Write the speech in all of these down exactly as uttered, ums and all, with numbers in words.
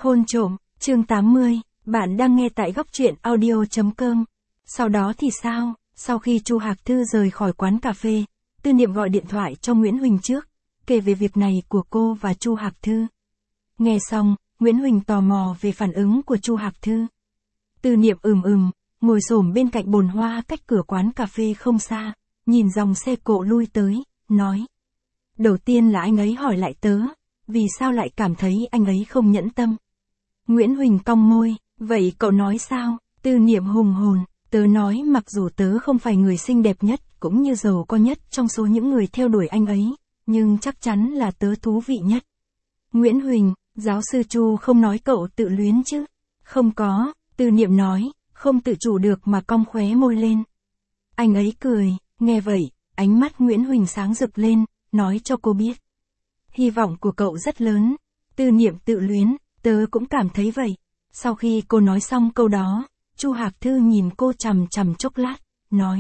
Hôn trộm, chương tám mươi, bạn đang nghe tại góc truyện audio chấm com. Sau đó thì sao? Sau khi Chu Hạc Thư rời khỏi quán cà phê, Tư Niệm gọi điện thoại cho Nguyễn Huỳnh trước, kể về việc này của cô và Chu Hạc Thư. Nghe xong, Nguyễn Huỳnh tò mò về phản ứng của Chu Hạc Thư. Tư Niệm ừm ừm, ngồi xổm bên cạnh bồn hoa cách cửa quán cà phê không xa, nhìn dòng xe cộ lui tới, nói. Đầu tiên là anh ấy hỏi lại tớ, vì sao lại cảm thấy anh ấy không nhẫn tâm. Nguyễn Huỳnh cong môi, vậy cậu nói sao? Tư Niệm hùng hồn, tớ nói mặc dù tớ không phải người xinh đẹp nhất, cũng như giàu có nhất trong số những người theo đuổi anh ấy, nhưng chắc chắn là tớ thú vị nhất. Nguyễn Huỳnh, giáo sư Chu không nói cậu tự luyến chứ? Không có, Tư Niệm nói, không tự chủ được mà cong khóe môi lên. Anh ấy cười, nghe vậy, ánh mắt Nguyễn Huỳnh sáng rực lên, nói cho cô biết. Hy vọng của cậu rất lớn. Tư Niệm tự luyến, tớ cũng cảm thấy vậy. Sau khi cô nói xong câu đó, Chu Hạc Thư nhìn cô chằm chằm chốc lát, nói.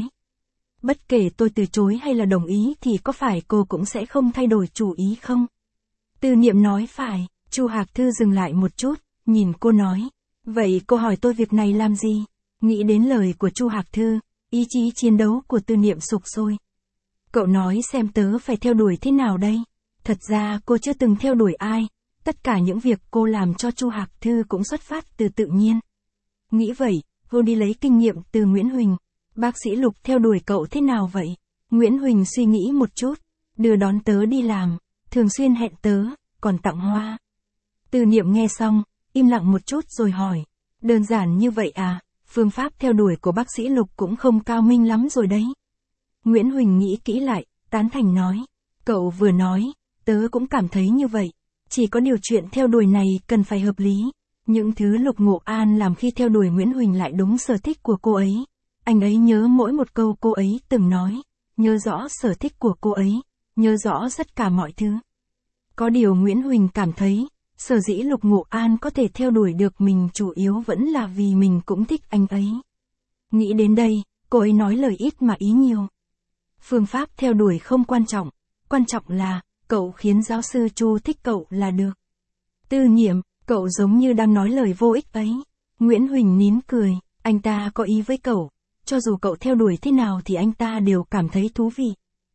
Bất kể tôi từ chối hay là đồng ý thì có phải cô cũng sẽ không thay đổi chủ ý không? Tư Niệm nói phải, Chu Hạc Thư dừng lại một chút, nhìn cô nói. Vậy cô hỏi tôi việc này làm gì? Nghĩ đến lời của Chu Hạc Thư, ý chí chiến đấu của Tư Niệm sục sôi. Cậu nói xem tớ phải theo đuổi thế nào đây? Thật ra cô chưa từng theo đuổi ai, tất cả những việc cô làm cho Chu Hạc Thư cũng xuất phát từ tự nhiên. Nghĩ vậy, cô đi lấy kinh nghiệm từ Nguyễn Huỳnh. Bác sĩ Lục theo đuổi cậu thế nào vậy? Nguyễn Huỳnh suy nghĩ một chút, đưa đón tớ đi làm, thường xuyên hẹn tớ, còn tặng hoa. Tư Niệm nghe xong, im lặng một chút rồi hỏi, đơn giản như vậy à? Phương pháp theo đuổi của bác sĩ Lục cũng không cao minh lắm rồi đấy. Nguyễn Huỳnh nghĩ kỹ lại, tán thành nói, cậu vừa nói, tớ cũng cảm thấy như vậy. Chỉ có điều chuyện theo đuổi này cần phải hợp lý. Những thứ Lục Ngộ An làm khi theo đuổi Nguyễn Huỳnh lại đúng sở thích của cô ấy. Anh ấy nhớ mỗi một câu cô ấy từng nói, nhớ rõ sở thích của cô ấy, nhớ rõ tất cả mọi thứ. Có điều Nguyễn Huỳnh cảm thấy, sở dĩ Lục Ngộ An có thể theo đuổi được mình chủ yếu vẫn là vì mình cũng thích anh ấy. Nghĩ đến đây, cô ấy nói lời ít mà ý nhiều. Phương pháp theo đuổi không quan trọng, quan trọng là, cậu khiến giáo sư Chu thích cậu là được. Tư Niệm, cậu giống như đang nói lời vô ích ấy. Nguyễn Huỳnh nín cười, anh ta có ý với cậu, cho dù cậu theo đuổi thế nào thì anh ta đều cảm thấy thú vị.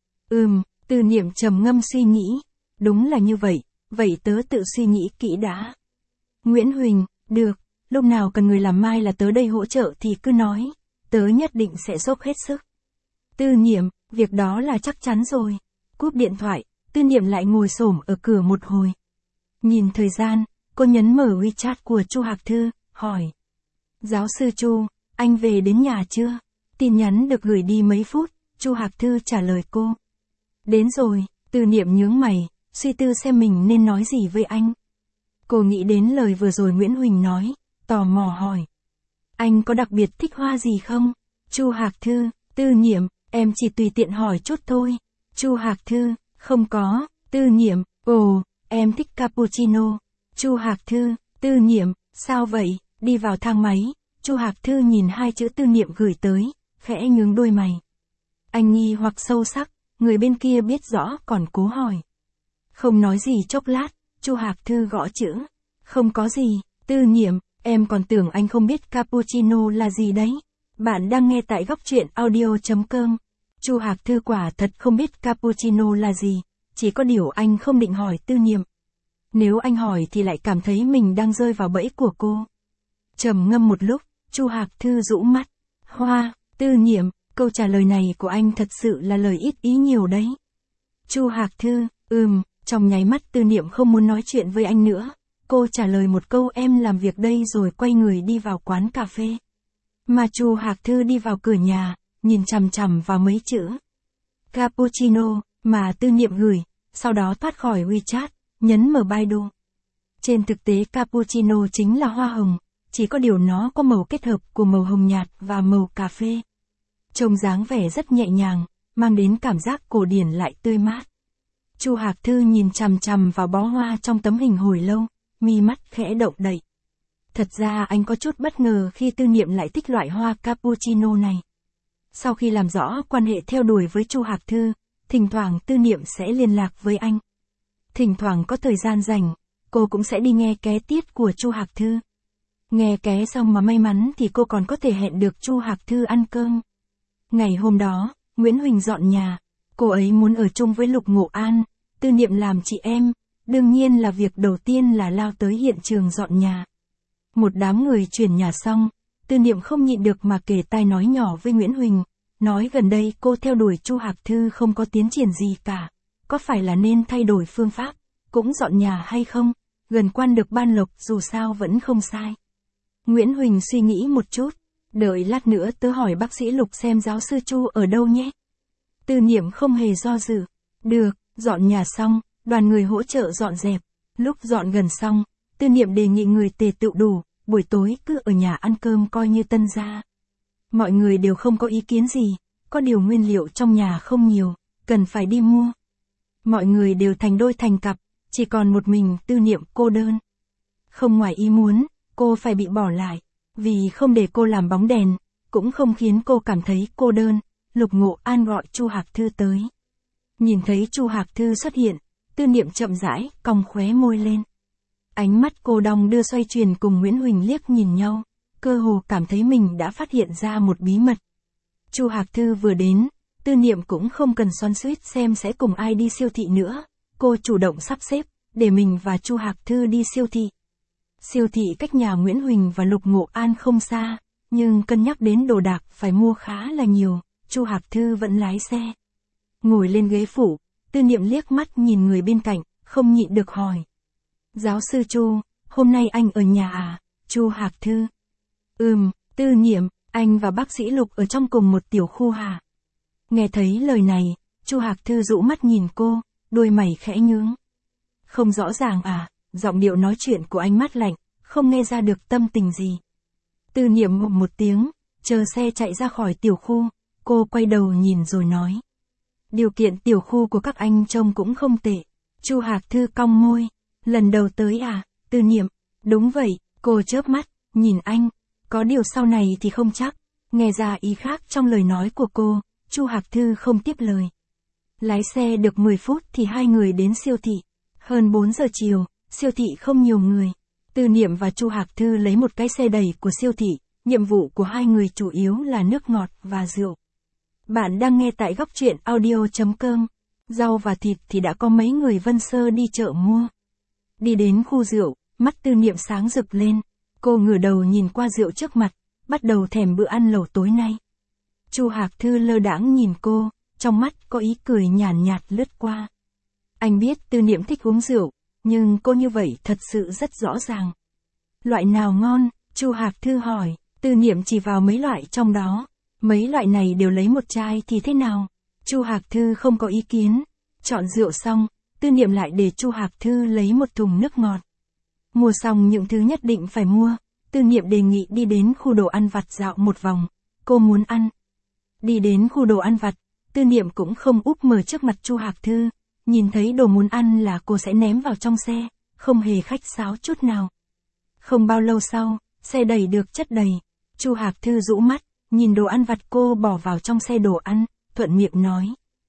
Ừm, Tư Niệm trầm ngâm suy nghĩ, đúng là như vậy, vậy tớ tự suy nghĩ kỹ đã. Nguyễn Huỳnh, được, lúc nào cần người làm mai là tớ đây hỗ trợ thì cứ nói, tớ nhất định sẽ dốc hết sức. Tư Niệm, việc đó là chắc chắn rồi. Cúp điện thoại, Tư Niệm lại ngồi xổm ở cửa một hồi. Nhìn thời gian, cô nhấn mở WeChat của Chu Hạc Thư, hỏi. Giáo sư Chu, anh về đến nhà chưa? Tin nhắn được gửi đi mấy phút, Chu Hạc Thư trả lời cô. Đến rồi, Tư Niệm nhướng mày, suy tư xem mình nên nói gì với anh. Cô nghĩ đến lời vừa rồi Nguyễn Huỳnh nói, tò mò hỏi. Anh có đặc biệt thích hoa gì không? Chu Hạc Thư, Tư Niệm, em chỉ tùy tiện hỏi chút thôi. Chu Hạc Thư, không có. Tư Niệm, ồ, em thích cappuccino. Chu Hạc Thư, Tư Niệm, sao vậy? Đi vào thang máy, Chu Hạc Thư nhìn hai chữ Tư Niệm gửi tới, khẽ nhướng đôi mày. Anh nghi hoặc sâu sắc, người bên kia biết rõ còn cố hỏi. Không nói gì chốc lát, Chu Hạc Thư gõ chữ. Không có gì, Tư Niệm, em còn tưởng anh không biết cappuccino là gì đấy. Bạn đang nghe tại góc truyện audio chấm com. Chu Hạc Thư quả thật không biết cappuccino là gì, chỉ có điều anh không định hỏi Tư Niệm. Nếu anh hỏi thì lại cảm thấy mình đang rơi vào bẫy của cô. Trầm ngâm một lúc, Chu Hạc Thư rũ mắt. Hoa, Tư Niệm, câu trả lời này của anh thật sự là lời ít ý nhiều đấy. Chu Hạc Thư, ừm, trong nháy mắt Tư Niệm không muốn nói chuyện với anh nữa. Cô trả lời một câu em làm việc đây rồi quay người đi vào quán cà phê. Mà Chu Hạc Thư đi vào cửa nhà, nhìn chằm chằm vào mấy chữ cappuccino mà Tư Niệm gửi, sau đó thoát khỏi WeChat, nhấn mở Baidu. Trên thực tế cappuccino chính là hoa hồng, chỉ có điều nó có màu kết hợp của màu hồng nhạt và màu cà phê. Trông dáng vẻ rất nhẹ nhàng, mang đến cảm giác cổ điển lại tươi mát. Chu Hạc Thư nhìn chằm chằm vào bó hoa trong tấm hình hồi lâu, mi mắt khẽ động đậy. Thật ra anh có chút bất ngờ khi Tư Niệm lại thích loại hoa cappuccino này. Sau khi làm rõ quan hệ theo đuổi với Chu Hạc Thư, thỉnh thoảng Tư Niệm sẽ liên lạc với anh. Thỉnh thoảng có thời gian rảnh, cô cũng sẽ đi nghe ké tiết của Chu Hạc Thư. Nghe ké xong mà may mắn thì cô còn có thể hẹn được Chu Hạc Thư ăn cơm. Ngày hôm đó, Nguyễn Huỳnh dọn nhà. Cô ấy muốn ở chung với Lục Ngộ An, Tư Niệm làm chị em. Đương nhiên là việc đầu tiên là lao tới hiện trường dọn nhà. Một đám người chuyển nhà xong, Tư Niệm không nhịn được mà kể tai nói nhỏ với Nguyễn Huỳnh. Nói gần đây cô theo đuổi Chu Hạc Thư không có tiến triển gì cả. Có phải là nên thay đổi phương pháp, cũng dọn nhà hay không? Gần quan được ban lộc dù sao vẫn không sai. Nguyễn Huỳnh suy nghĩ một chút. Đợi lát nữa tớ hỏi bác sĩ Lục xem giáo sư Chu ở đâu nhé. Tư Niệm không hề do dự. Được, dọn nhà xong, đoàn người hỗ trợ dọn dẹp. Lúc dọn gần xong, Tư Niệm đề nghị người tề tựu đủ, buổi tối cứ ở nhà ăn cơm coi như tân gia. Mọi người đều không có ý kiến gì, có điều nguyên liệu trong nhà không nhiều, cần phải đi mua. Mọi người đều thành đôi thành cặp, chỉ còn một mình Tư Niệm cô đơn. Không ngoài ý muốn, cô phải bị bỏ lại, vì không để cô làm bóng đèn, cũng không khiến cô cảm thấy cô đơn. Lục Ngộ An gọi Chu Hạc Thư tới. Nhìn thấy Chu Hạc Thư xuất hiện, Tư Niệm chậm rãi, cong khóe môi lên. Ánh mắt cô đong đưa xoay chuyển cùng Nguyễn Huỳnh liếc nhìn nhau, cơ hồ cảm thấy mình đã phát hiện ra một bí mật. Chu Hạc Thư vừa đến, Tư Niệm cũng không cần xoắn xuýt xem sẽ cùng ai đi siêu thị nữa, cô chủ động sắp xếp, để mình và Chu Hạc Thư đi siêu thị. Siêu thị cách nhà Nguyễn Huỳnh và Lục Ngộ An không xa, nhưng cân nhắc đến đồ đạc phải mua khá là nhiều, Chu Hạc Thư vẫn lái xe. Ngồi lên ghế phụ, Tư Niệm liếc mắt nhìn người bên cạnh, không nhịn được hỏi. Giáo sư Chu, hôm nay anh ở nhà à? Chu Hạc Thư. Ừm, Tư Niệm, anh và bác sĩ Lục ở trong cùng một tiểu khu hả? Nghe thấy lời này, Chu Hạc Thư dụ mắt nhìn cô, đôi mày khẽ nhướng. Không rõ ràng à? Giọng điệu nói chuyện của anh mát lạnh, không nghe ra được tâm tình gì. Tư Niệm ngụm một tiếng, chờ xe chạy ra khỏi tiểu khu, cô quay đầu nhìn rồi nói. Điều kiện tiểu khu của các anh trông cũng không tệ. Chu Hạc Thư cong môi. Lần đầu tới à? Tư Niệm. Đúng vậy, cô chớp mắt, nhìn anh. Có điều sau này thì không chắc. Nghe ra ý khác trong lời nói của cô, Chu Hạc Thư không tiếp lời. Lái xe được mười phút thì hai người đến siêu thị. Hơn bốn giờ chiều, siêu thị không nhiều người. Tư Niệm và Chu Hạc Thư lấy một cái xe đẩy của siêu thị. Nhiệm vụ của hai người chủ yếu là nước ngọt và rượu. Bạn đang nghe tại góc truyện audio chấm com. Rau và thịt thì đã có mấy người Vân Sơ đi chợ mua. Đi đến khu rượu, mắt Tư Niệm sáng rực lên. Cô ngửa đầu nhìn qua rượu trước mặt, bắt đầu thèm bữa ăn lẩu tối nay. Chu Hạc Thư lơ đãng nhìn cô, trong mắt có ý cười nhàn nhạt lướt qua. Anh biết Tư Niệm thích uống rượu, nhưng cô như vậy thật sự rất rõ ràng. Loại nào ngon? Chu Hạc Thư hỏi. Tư Niệm chỉ vào mấy loại trong đó. Mấy loại này đều lấy một chai thì thế nào? Chu Hạc Thư không có ý kiến. Chọn rượu xong, Tư Niệm lại để Chu Hạc Thư lấy một thùng nước ngọt. Mua xong những thứ nhất định phải mua, Tư Niệm đề nghị đi đến khu đồ ăn vặt dạo một vòng. Cô muốn ăn. Đi đến khu đồ ăn vặt, Tư Niệm cũng không úp mở trước mặt Chu Hạc Thư. Nhìn thấy đồ muốn ăn là cô sẽ ném vào trong xe, không hề khách sáo chút nào. Không bao lâu sau, xe đẩy được chất đầy. Chu Hạc Thư rũ mắt, nhìn đồ ăn vặt cô bỏ vào trong xe đồ ăn, thuận miệng nói.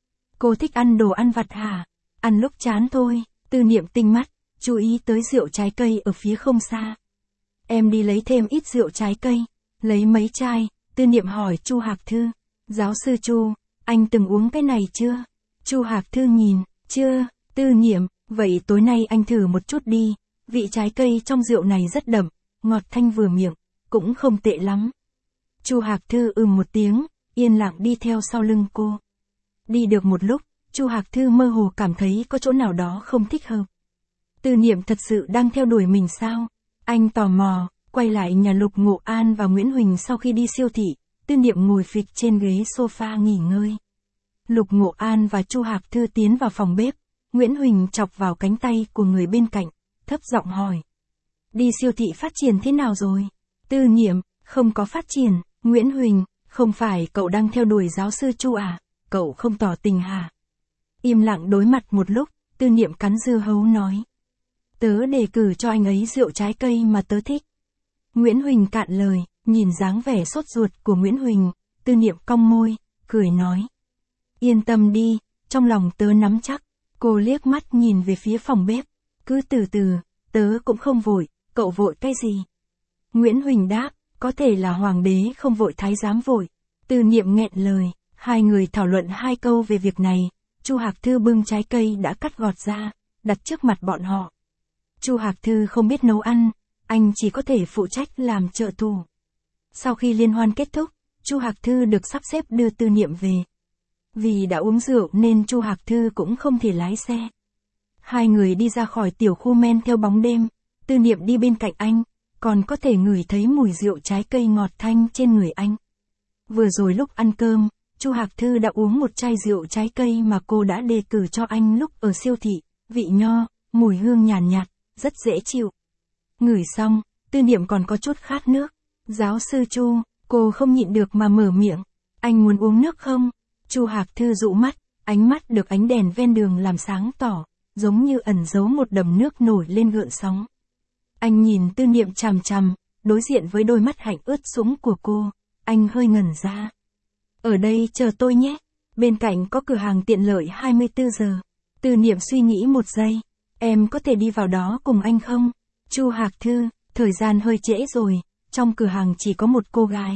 Cô thích ăn đồ ăn vặt hả? Ăn lúc chán thôi. Tư Niệm tinh mắt, chú ý tới rượu trái cây ở phía không xa. Em đi lấy thêm ít rượu trái cây. Lấy mấy chai? Tư Niệm hỏi Chu Hạc Thư. Giáo sư Chu, anh từng uống cái này chưa? Chu Hạc Thư nhìn, chưa. Tư Niệm, vậy tối nay anh thử một chút đi. Vị trái cây trong rượu này rất đậm, ngọt thanh vừa miệng, cũng không tệ lắm. Chu Hạc Thư ừm một tiếng, yên lặng đi theo sau lưng cô. Đi được một lúc, Chu Hạc Thư mơ hồ cảm thấy có chỗ nào đó không thích hợp. Tư Niệm thật sự đang theo đuổi mình sao? Anh tò mò, quay lại nhà Lục Ngộ An và Nguyễn Huỳnh sau khi đi siêu thị. Tư Niệm ngồi phịch trên ghế sofa nghỉ ngơi. Lục Ngộ An và Chu Hạc Thư tiến vào phòng bếp. Nguyễn Huỳnh chọc vào cánh tay của người bên cạnh, thấp giọng hỏi. Đi siêu thị phát triển thế nào rồi? Tư Niệm, không có phát triển. Nguyễn Huỳnh, không phải cậu đang theo đuổi giáo sư Chu à? Cậu không tỏ tình hả? Im lặng đối mặt một lúc, Tư Niệm cắn dưa hấu nói. Tớ đề cử cho anh ấy rượu trái cây mà tớ thích. Nguyễn Huỳnh cạn lời, nhìn dáng vẻ sốt ruột của Nguyễn Huỳnh, Tư Niệm cong môi, cười nói. Yên tâm đi, trong lòng tớ nắm chắc. Cô liếc mắt nhìn về phía phòng bếp. Cứ từ từ, tớ cũng không vội, cậu vội cái gì? Nguyễn Huỳnh đáp, có thể là hoàng đế không vội thái giám vội. Tư Niệm nghẹn lời, hai người thảo luận hai câu về việc này, Chu Hạc Thư bưng trái cây đã cắt gọt ra, đặt trước mặt bọn họ. Chu Hạc Thư không biết nấu ăn, anh chỉ có thể phụ trách làm trợ thủ. Sau khi liên hoan kết thúc, Chu Hạc Thư được sắp xếp đưa Tư Niệm về. Vì đã uống rượu nên Chu Hạc Thư cũng không thể lái xe. Hai người đi ra khỏi tiểu khu men theo bóng đêm, Tư Niệm đi bên cạnh anh, còn có thể ngửi thấy mùi rượu trái cây ngọt thanh trên người anh. Vừa rồi lúc ăn cơm, Chu Hạc Thư đã uống một chai rượu trái cây mà cô đã đề cử cho anh lúc ở siêu thị, vị nho, mùi hương nhàn nhạt, nhạt, rất dễ chịu. Ngửi xong, Tư Niệm còn có chút khát nước. Giáo sư Chu, cô không nhịn được mà mở miệng. Anh muốn uống nước không? Chu Hạc Thư dụ mắt, ánh mắt được ánh đèn ven đường làm sáng tỏ, giống như ẩn giấu một đầm nước nổi lên gợn sóng. Anh nhìn Tư Niệm chằm chằm, đối diện với đôi mắt hạnh ướt sũng của cô, anh hơi ngẩn ra. Ở đây chờ tôi nhé, bên cạnh có cửa hàng tiện lợi hai mươi tư giờ. Tư Niệm suy nghĩ một giây, em có thể đi vào đó cùng anh không? Chu Hạc Thư, thời gian hơi trễ rồi, trong cửa hàng chỉ có một cô gái.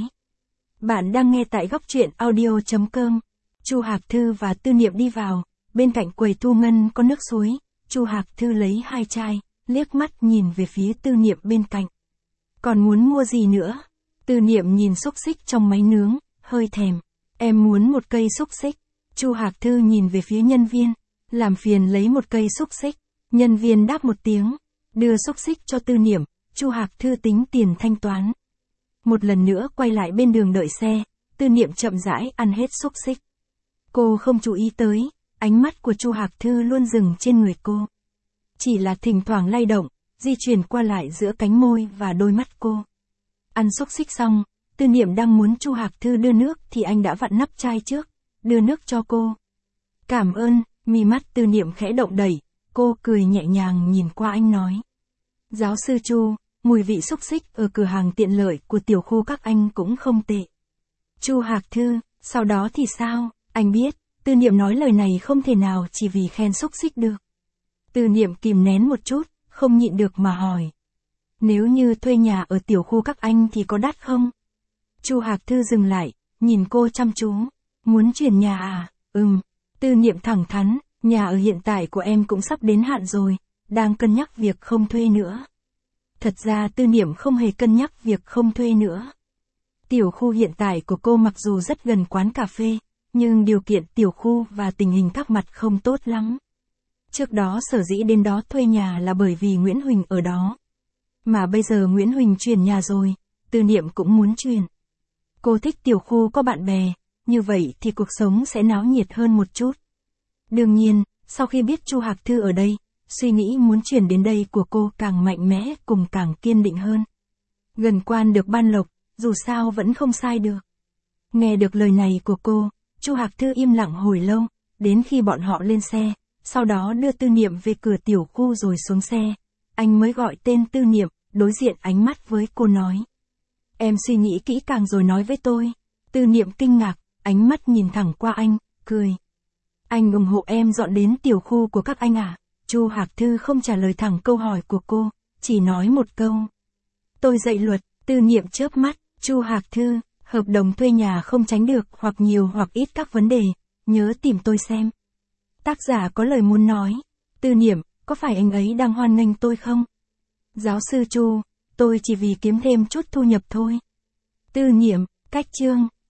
Bạn đang nghe tại góc truyện audio chấm com. Chu Hạc Thư và Tư Niệm đi vào, bên cạnh quầy thu ngân có nước suối, Chu Hạc Thư lấy hai chai, liếc mắt nhìn về phía Tư Niệm bên cạnh. Còn muốn mua gì nữa? Tư Niệm nhìn xúc xích trong máy nướng, hơi thèm. Em muốn một cây xúc xích. Chu Hạc Thư nhìn về phía nhân viên, làm phiền lấy một cây xúc xích. Nhân viên đáp một tiếng, đưa xúc xích cho Tư Niệm, Chu Hạc Thư tính tiền thanh toán. Một lần nữa quay lại bên đường đợi xe, Tư Niệm chậm rãi ăn hết xúc xích. Cô không chú ý tới, ánh mắt của Chu Hạc Thư luôn dừng trên người cô. Chỉ là thỉnh thoảng lay động, di chuyển qua lại giữa cánh môi và đôi mắt cô. Ăn xúc xích xong, Tư Niệm đang muốn Chu Hạc Thư đưa nước thì anh đã vặn nắp chai trước, đưa nước cho cô. Cảm ơn, mi mắt Tư Niệm khẽ động đẩy, cô cười nhẹ nhàng nhìn qua anh nói. Giáo sư Chu, mùi vị xúc xích ở cửa hàng tiện lợi của tiểu khu các anh cũng không tệ. Chu Hạc Thư, sau đó thì sao? Anh biết, Tư Niệm nói lời này không thể nào chỉ vì khen xúc xích được. Tư Niệm kìm nén một chút, không nhịn được mà hỏi. Nếu như thuê nhà ở tiểu khu các anh thì có đắt không? Chu Hạc Thư dừng lại, nhìn cô chăm chú. Muốn chuyển nhà à? Ừm. Tư Niệm thẳng thắn, nhà ở hiện tại của em cũng sắp đến hạn rồi, đang cân nhắc việc không thuê nữa. Thật ra Tư Niệm không hề cân nhắc việc không thuê nữa. Tiểu khu hiện tại của cô mặc dù rất gần quán cà phê, nhưng điều kiện tiểu khu và tình hình các mặt không tốt lắm. Trước đó sở dĩ đến đó thuê nhà là bởi vì Nguyễn Huỳnh ở đó. Mà bây giờ Nguyễn Huỳnh chuyển nhà rồi, Tư Niệm cũng muốn chuyển. Cô thích tiểu khu có bạn bè, như vậy thì cuộc sống sẽ náo nhiệt hơn một chút. Đương nhiên, sau khi biết Chu Hạc Thư ở đây, suy nghĩ muốn chuyển đến đây của cô càng mạnh mẽ cùng càng kiên định hơn. Gần quan được ban lộc, dù sao vẫn không sai được. Nghe được lời này của cô, Chu Hạc Thư im lặng hồi lâu, đến khi bọn họ lên xe, sau đó đưa Tư Niệm về cửa tiểu khu rồi xuống xe. Anh mới gọi tên Tư Niệm, đối diện ánh mắt với cô nói. Em suy nghĩ kỹ càng rồi nói với tôi. Tư Niệm kinh ngạc, ánh mắt nhìn thẳng qua anh, cười. Anh ủng hộ em dọn đến tiểu khu của các anh à? Chu Hạc Thư không trả lời thẳng câu hỏi của cô, chỉ nói một câu. Tôi dạy luật. Tư Niệm chớp mắt, Chu Hạc Thư, hợp đồng thuê nhà không tránh được hoặc nhiều hoặc ít các vấn đề, nhớ tìm tôi xem. Tác giả có lời muốn nói. Tư Niệm, có phải anh ấy đang hoan nghênh tôi không? Giáo sư Chu, tôi chỉ vì kiếm thêm chút thu nhập thôi. Tư Niệm, cách chương.